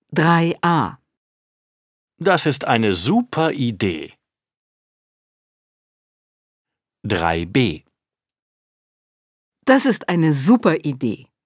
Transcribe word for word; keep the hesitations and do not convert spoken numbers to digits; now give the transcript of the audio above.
drei a. Das ist eine super Idee. drei b. Das ist eine super Idee.